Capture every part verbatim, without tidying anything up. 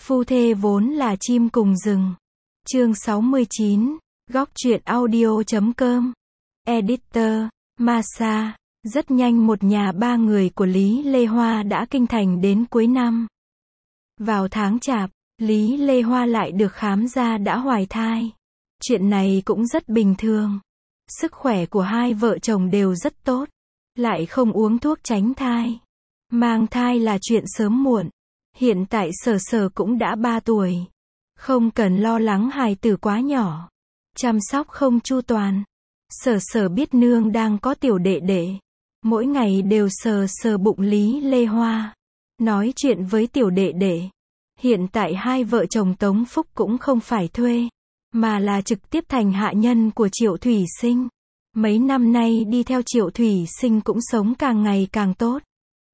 Phu thê vốn là chim cùng rừng. Chương sáu mươi chín, góc truyện audio chấm com. Editor, Masa. Rất nhanh một nhà ba người của Lý Lê Hoa đã kinh thành đến cuối năm. Vào tháng Chạp, Lý Lê Hoa lại được khám ra đã hoài thai. Chuyện này cũng rất bình thường. Sức khỏe của hai vợ chồng đều rất tốt. Lại không uống thuốc tránh thai. Mang thai là chuyện sớm muộn. Hiện tại Sở Sở cũng đã ba tuổi. Không cần lo lắng hài tử quá nhỏ. Chăm sóc không chu toàn. Sở Sở biết nương đang có tiểu đệ đệ. Mỗi ngày đều sờ sờ bụng Lý Lê Hoa. Nói chuyện với tiểu đệ đệ. Hiện tại hai vợ chồng Tống Phúc cũng không phải thuê. Mà là trực tiếp thành hạ nhân của Triệu Thủy Sinh. Mấy năm nay đi theo Triệu Thủy Sinh cũng sống càng ngày càng tốt.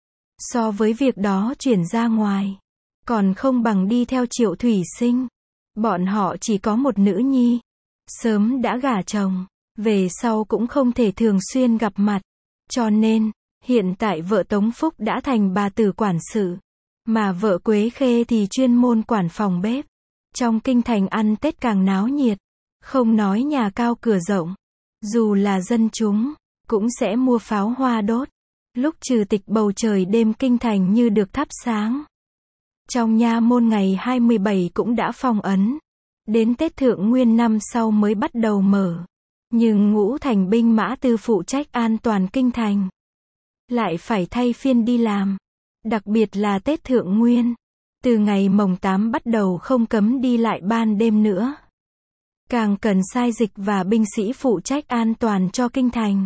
So với việc đó chuyển ra ngoài. Còn không bằng đi theo Triệu Thủy Sinh. Bọn họ chỉ có một nữ nhi. Sớm đã gả chồng. Về sau cũng không thể thường xuyên gặp mặt. Cho nên, hiện tại vợ Tống Phúc đã thành bà tử quản sự. Mà vợ Quế Khê thì chuyên môn quản phòng bếp. Trong kinh thành ăn Tết càng náo nhiệt. Không nói nhà cao cửa rộng. Dù là dân chúng, cũng sẽ mua pháo hoa đốt. Lúc trừ tịch bầu trời đêm kinh thành như được thắp sáng. Trong nha môn ngày hai mươi bảy cũng đã phong ấn. Đến Tết Thượng Nguyên năm sau mới bắt đầu mở. Nhưng Ngũ Thành binh mã tư phụ trách an toàn kinh thành. Lại phải thay phiên đi làm. Đặc biệt là Tết Thượng Nguyên. Từ ngày mồng tám bắt đầu không cấm đi lại ban đêm nữa. Càng cần sai dịch và binh sĩ phụ trách an toàn cho kinh thành.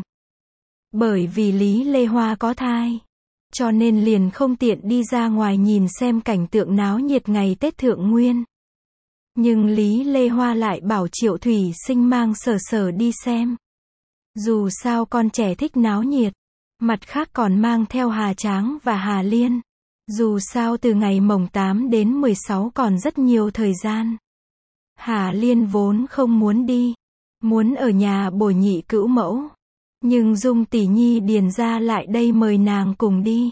Bởi vì Lý Lê Hoa có thai. Cho nên liền không tiện đi ra ngoài nhìn xem cảnh tượng náo nhiệt ngày Tết Thượng Nguyên. Nhưng Lý Lê Hoa lại bảo Triệu Thủy Sinh mang Sở Sở đi xem. Dù sao con trẻ thích náo nhiệt. Mặt khác còn mang theo Hà Tráng và Hà Liên. Dù sao từ ngày mồng tám đến mười sáu còn rất nhiều thời gian. Hà Liên vốn không muốn đi. Muốn ở nhà bồi nhị cữu mẫu. Nhưng Dung tỷ nhi điền ra lại đây mời nàng cùng đi.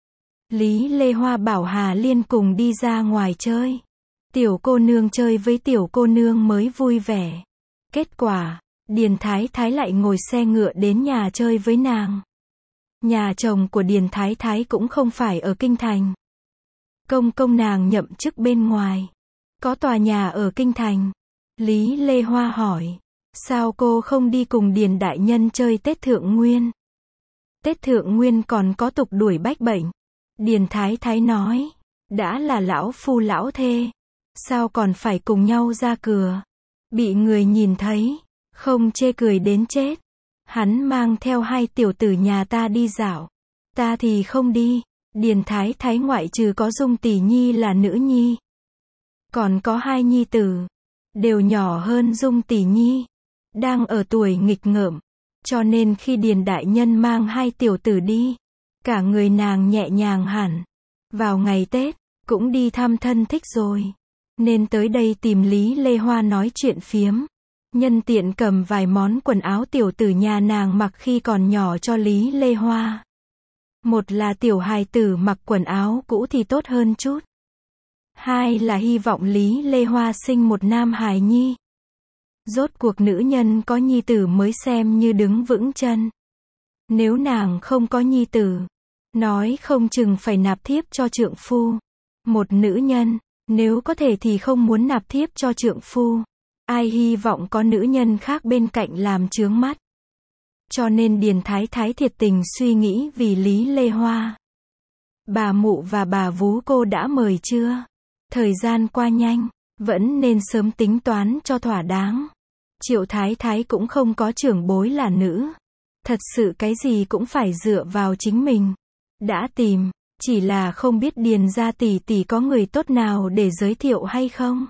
Lý Lê Hoa bảo Hà Liên cùng đi ra ngoài chơi. Tiểu cô nương chơi với tiểu cô nương mới vui vẻ. Kết quả, Điền Thái Thái lại ngồi xe ngựa đến nhà chơi với nàng. Nhà chồng của Điền Thái Thái cũng không phải ở kinh thành. Công công nàng nhậm chức bên ngoài. Có tòa nhà ở kinh thành. Lý Lê Hoa hỏi. Sao cô không đi cùng Điền đại nhân chơi Tết Thượng Nguyên? Tết Thượng Nguyên còn có tục đuổi bách bệnh. Điền Thái Thái nói. Đã là lão phu lão thê. Sao còn phải cùng nhau ra cửa? Bị người nhìn thấy. Không chê cười đến chết. Hắn mang theo hai tiểu tử nhà ta đi dạo. Ta thì không đi. Điền Thái Thái ngoại trừ có Dung tỷ nhi là nữ nhi. Còn có hai nhi tử. Đều nhỏ hơn Dung tỷ nhi. Đang ở tuổi nghịch ngợm. Cho nên khi Điền đại nhân mang hai tiểu tử đi. Cả người nàng nhẹ nhàng hẳn. Vào ngày Tết, cũng đi thăm thân thích rồi. Nên tới đây tìm Lý Lê Hoa nói chuyện phiếm. Nhân tiện cầm vài món quần áo tiểu tử nhà nàng mặc khi còn nhỏ cho Lý Lê Hoa. Một là tiểu hài tử mặc quần áo cũ thì tốt hơn chút. Hai là hy vọng Lý Lê Hoa sinh một nam hài nhi. Rốt cuộc nữ nhân có nhi tử mới xem như đứng vững chân. Nếu nàng không có nhi tử, nói không chừng phải nạp thiếp cho trượng phu. Một nữ nhân, nếu có thể thì không muốn nạp thiếp cho trượng phu. Ai hy vọng có nữ nhân khác bên cạnh làm chướng mắt. Cho nên Điền Thái Thái thiệt tình suy nghĩ vì Lý Lê Hoa. Bà mụ và bà vú cô đã mời chưa? Thời gian qua nhanh, vẫn nên sớm tính toán cho thỏa đáng. Triệu Thái Thái cũng không có trưởng bối là nữ. Thật sự cái gì cũng phải dựa vào chính mình. Đã tìm, chỉ là không biết Điền gia tỷ tỷ có người tốt nào để giới thiệu hay không?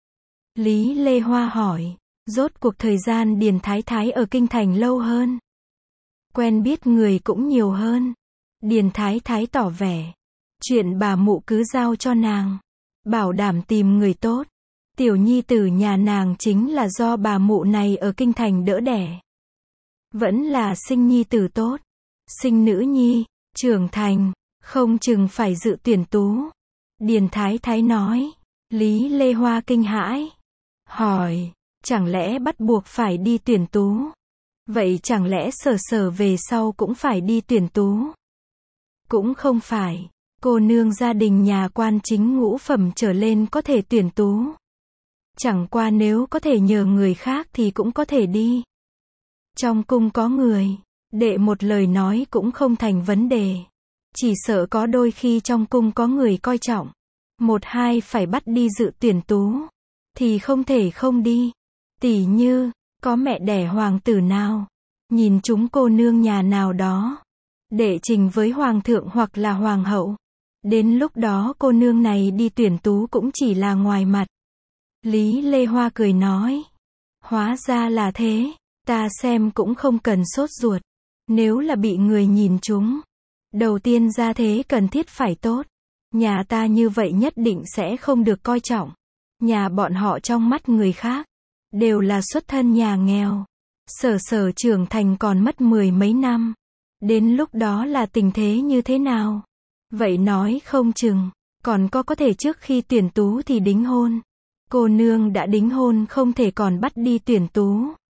Lý Lê Hoa hỏi. Rốt cuộc thời gian Điền Thái Thái ở kinh thành lâu hơn. Quen biết người cũng nhiều hơn. Điền Thái Thái tỏ vẻ. Chuyện bà mụ cứ giao cho nàng. Bảo đảm tìm người tốt. Tiểu nhi tử nhà nàng chính là do bà mụ này ở kinh thành đỡ đẻ. Vẫn là sinh nhi tử tốt. Sinh nữ nhi, trưởng thành, không chừng phải dự tuyển tú. Điền Thái Thái nói. Lý Lê Hoa kinh hãi, hỏi, chẳng lẽ bắt buộc phải đi tuyển tú? Vậy chẳng lẽ Sở Sở về sau cũng phải đi tuyển tú? Cũng không phải, cô nương gia đình nhà quan chính ngũ phẩm trở lên có thể tuyển tú. Chẳng qua nếu có thể nhờ người khác thì cũng có thể đi. Trong cung có người, đệ một lời nói cũng không thành vấn đề. Chỉ sợ có đôi khi trong cung có người coi trọng. Một hai phải bắt đi dự tuyển tú. Thì không thể không đi. Tỉ như, có mẹ đẻ hoàng tử nào. Nhìn chúng cô nương nhà nào đó. Đệ trình với hoàng thượng hoặc là hoàng hậu. Đến lúc đó cô nương này đi tuyển tú cũng chỉ là ngoài mặt. Lý Lê Hoa cười nói. Hóa ra là thế. Ta xem cũng không cần sốt ruột. Nếu là bị người nhìn chúng. Đầu tiên ra thế cần thiết phải tốt. Nhà ta như vậy nhất định sẽ không được coi trọng. Nhà bọn họ trong mắt người khác. Đều là xuất thân nhà nghèo. Sở Sở trưởng thành còn mất mười mấy năm. Đến lúc đó là tình thế như thế nào? Vậy nói không chừng. Còn có có thể trước khi tuyển tú thì đính hôn. Cô nương đã đính hôn không thể còn bắt đi tuyển tú.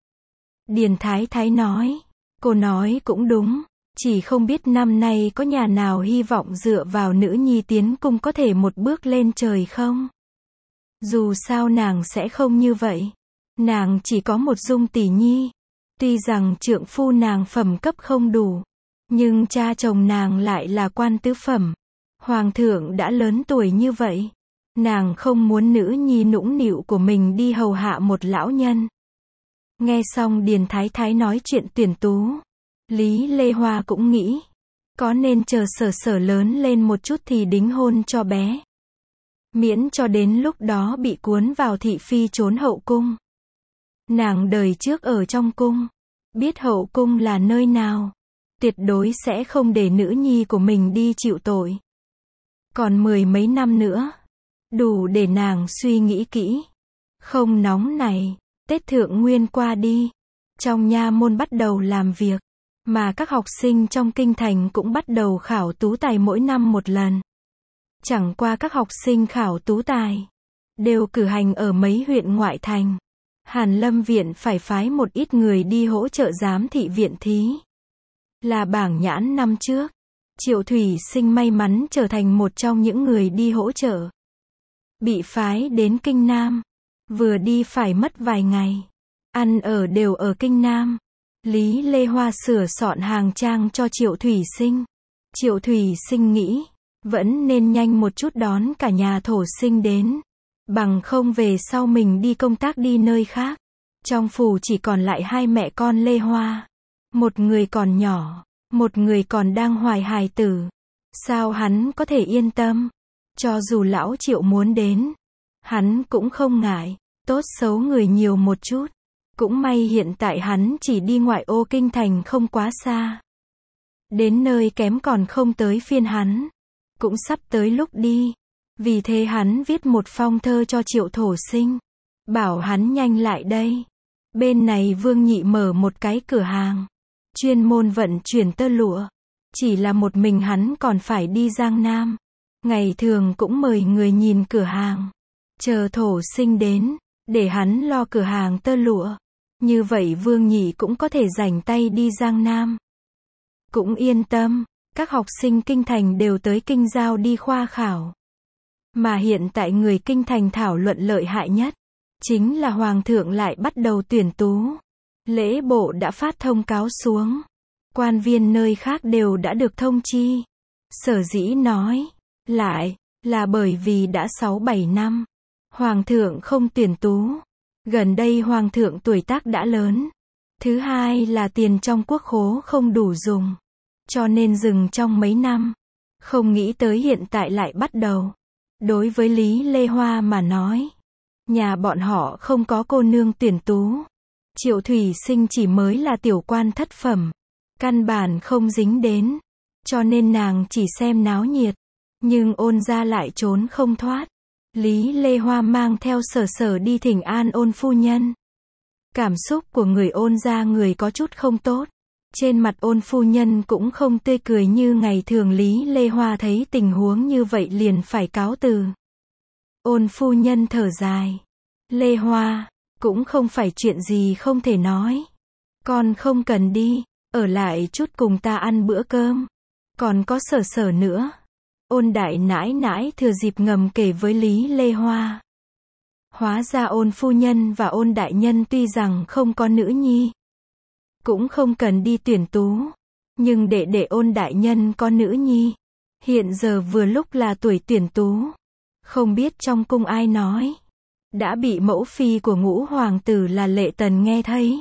Điền Thái Thái nói. Cô nói cũng đúng. Chỉ không biết năm nay có nhà nào hy vọng dựa vào nữ nhi tiến cung có thể một bước lên trời không? Dù sao nàng sẽ không như vậy. Nàng chỉ có một Dung tỷ nhi. Tuy rằng trượng phu nàng phẩm cấp không đủ. Nhưng cha chồng nàng lại là quan tứ phẩm. Hoàng thượng đã lớn tuổi như vậy. Nàng không muốn nữ nhi nũng nịu của mình đi hầu hạ một lão nhân. Nghe xong Điền Thái Thái nói chuyện tuyển tú. Lý Lê Hoa cũng nghĩ. Có nên chờ Sở Sở lớn lên một chút thì đính hôn cho bé. Miễn cho đến lúc đó bị cuốn vào thị phi trốn hậu cung. Nàng đời trước ở trong cung. Biết hậu cung là nơi nào. Tuyệt đối sẽ không để nữ nhi của mình đi chịu tội. Còn mười mấy năm nữa. Đủ để nàng suy nghĩ kỹ. Không nóng này. Tết Thượng Nguyên qua đi. Trong nha môn bắt đầu làm việc. Mà các học sinh trong kinh thành cũng bắt đầu khảo tú tài mỗi năm một lần. Chẳng qua các học sinh khảo tú tài. Đều cử hành ở mấy huyện ngoại thành. Hàn Lâm Viện phải phái một ít người đi hỗ trợ giám thị viện thí. Là bảng nhãn năm trước. Triệu Thủy Sinh may mắn trở thành một trong những người đi hỗ trợ. Bị phái đến Kinh Nam. Vừa đi phải mất vài ngày. Ăn ở đều ở Kinh Nam. Lý Lê Hoa sửa soạn hàng trang cho Triệu Thủy Sinh. Triệu Thủy Sinh nghĩ. Vẫn nên nhanh một chút đón cả nhà thổ sinh đến. Bằng không về sau mình đi công tác đi nơi khác. Trong phủ chỉ còn lại hai mẹ con Lê Hoa. Một người còn nhỏ. Một người còn đang hoài hài tử. Sao hắn có thể yên tâm? Cho dù lão Triệu muốn đến. Hắn cũng không ngại. Tốt xấu người nhiều một chút. Cũng may hiện tại hắn chỉ đi ngoại ô kinh thành không quá xa. Đến nơi kém còn không tới phiên hắn. Cũng sắp tới lúc đi. Vì thế hắn viết một phong thơ cho Triệu Thổ Sinh. Bảo hắn nhanh lại đây. Bên này Vương Nhị mở một cái cửa hàng. Chuyên môn vận chuyển tơ lụa. Chỉ là một mình hắn còn phải đi Giang Nam. Ngày thường cũng mời người nhìn cửa hàng. Chờ Thổ Sinh đến. Để hắn lo cửa hàng tơ lụa. Như vậy Vương Nhị cũng có thể rảnh tay đi Giang Nam. Cũng yên tâm. Các học sinh kinh thành đều tới kinh giao đi khoa khảo. Mà hiện tại người kinh thành thảo luận lợi hại nhất. Chính là Hoàng thượng lại bắt đầu tuyển tú. Lễ bộ đã phát thông cáo xuống. Quan viên nơi khác đều đã được thông chi. Sở dĩ nói. Lại. Là bởi vì đã sáu bảy năm. Hoàng thượng không tuyển tú. Gần đây Hoàng thượng tuổi tác đã lớn. Thứ hai là tiền trong quốc khố không đủ dùng. Cho nên dừng trong mấy năm. Không nghĩ tới hiện tại lại bắt đầu. Đối với Lý Lê Hoa mà nói. Nhà bọn họ không có cô nương tuyển tú. Triệu Thủy Sinh chỉ mới là tiểu quan thất phẩm. Căn bản không dính đến. Cho nên nàng chỉ xem náo nhiệt. Nhưng Ôn gia lại trốn không thoát. Lý Lê Hoa mang theo Sở Sở đi thỉnh an Ôn phu nhân. Cảm xúc của người Ôn gia người có chút không tốt. Trên mặt Ôn phu nhân cũng không tươi cười như ngày thường. Lý Lê Hoa thấy tình huống như vậy liền phải cáo từ. Ôn phu nhân thở dài. Lê Hoa, cũng không phải chuyện gì không thể nói. Con không cần đi, ở lại chút cùng ta ăn bữa cơm. Còn có Sở Sở nữa. Ôn đại nãi nãi thừa dịp ngầm kể với Lý Lê Hoa. Hóa ra Ôn phu nhân và Ôn đại nhân tuy rằng không có nữ nhi, cũng không cần đi tuyển tú, nhưng để để Ôn đại nhân có nữ nhi, hiện giờ vừa lúc là tuổi tuyển tú. Không biết trong cung ai nói, đã bị mẫu phi của ngũ hoàng tử là Lệ Tần nghe thấy.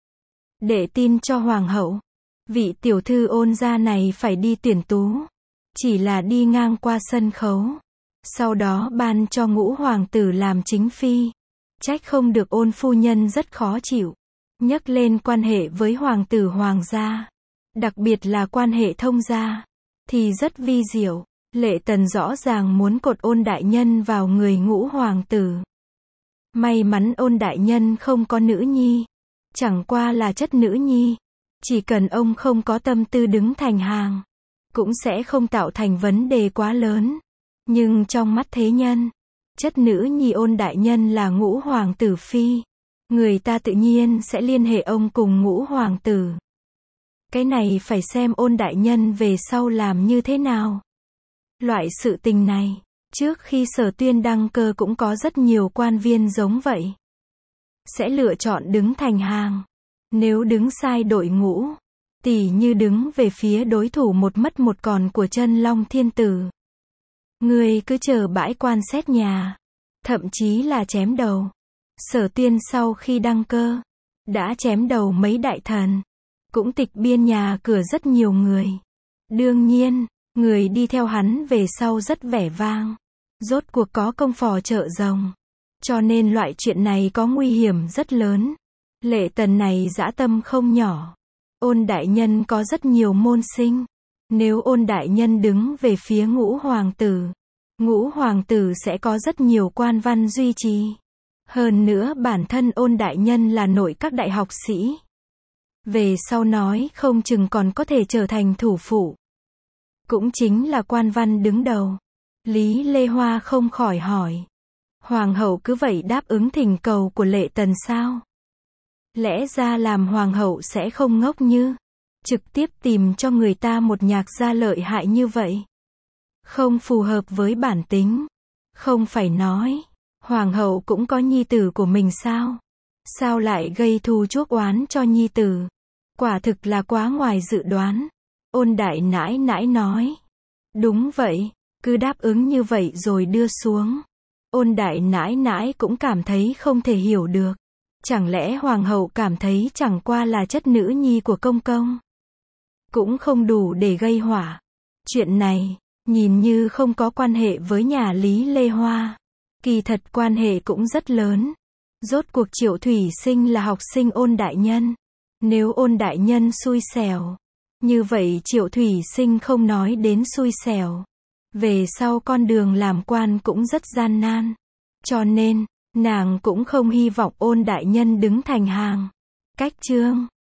Để tin cho hoàng hậu, vị tiểu thư Ôn gia này phải đi tuyển tú, chỉ là đi ngang qua sân khấu, sau đó ban cho ngũ hoàng tử làm chính phi. Trách không được Ôn phu nhân rất khó chịu, nhắc lên quan hệ với hoàng tử hoàng gia, đặc biệt là quan hệ thông gia, thì rất vi diệu. Lệ Tần rõ ràng muốn cột Ôn đại nhân vào người ngũ hoàng tử. May mắn Ôn đại nhân không có nữ nhi, chẳng qua là chất nữ nhi, chỉ cần ông không có tâm tư đứng thành hàng, cũng sẽ không tạo thành vấn đề quá lớn. Nhưng trong mắt thế nhân, chất nữ nhi Ôn đại nhân là ngũ hoàng tử phi, người ta tự nhiên sẽ liên hệ ông cùng ngũ hoàng tử. Cái này phải xem Ôn đại nhân về sau làm như thế nào. Loại sự tình này, trước khi Sở Tuyên đăng cơ cũng có rất nhiều quan viên giống vậy. Sẽ lựa chọn đứng thành hàng. Nếu đứng sai đội ngũ, tỉ như đứng về phía đối thủ một mất một còn của Chân Long Thiên Tử, người cứ chờ bãi quan xét nhà, thậm chí là chém đầu. Sở Tuyên sau khi đăng cơ, đã chém đầu mấy đại thần, cũng tịch biên nhà cửa rất nhiều người. Đương nhiên, người đi theo hắn về sau rất vẻ vang, rốt cuộc có công phò trợ rồng, cho nên loại chuyện này có nguy hiểm rất lớn. Lệ Tần này dã tâm không nhỏ. Ôn đại nhân có rất nhiều môn sinh, nếu Ôn đại nhân đứng về phía ngũ hoàng tử, ngũ hoàng tử sẽ có rất nhiều quan văn duy trì. Hơn nữa bản thân Ôn đại nhân là nội các đại học sĩ, về sau nói không chừng còn có thể trở thành thủ phụ, cũng chính là quan văn đứng đầu. Lý Lê Hoa không khỏi hỏi, hoàng hậu cứ vậy đáp ứng thỉnh cầu của Lệ Tần sao? Lẽ ra làm hoàng hậu sẽ không ngốc như trực tiếp tìm cho người ta một nhạc gia lợi hại như vậy. Không phù hợp với bản tính. Không phải nói, hoàng hậu cũng có nhi tử của mình sao? Sao lại gây thù chuốc oán cho nhi tử? Quả thực là quá ngoài dự đoán. Ôn đại nãi nãi nói. Đúng vậy, cứ đáp ứng như vậy rồi đưa xuống. Ôn đại nãi nãi cũng cảm thấy không thể hiểu được. Chẳng lẽ hoàng hậu cảm thấy chẳng qua là chất nữ nhi của công công, cũng không đủ để gây họa. Chuyện này, nhìn như không có quan hệ với nhà Lý Lê Hoa. Kỳ thật quan hệ cũng rất lớn. Rốt cuộc Triệu Thủy Sinh là học sinh Ôn đại nhân. Nếu Ôn đại nhân xui xẻo, như vậy Triệu Thủy Sinh không nói đến xui xẻo, về sau con đường làm quan cũng rất gian nan. Cho nên, nàng cũng không hy vọng Ôn đại nhân đứng thành hàng. Cách chương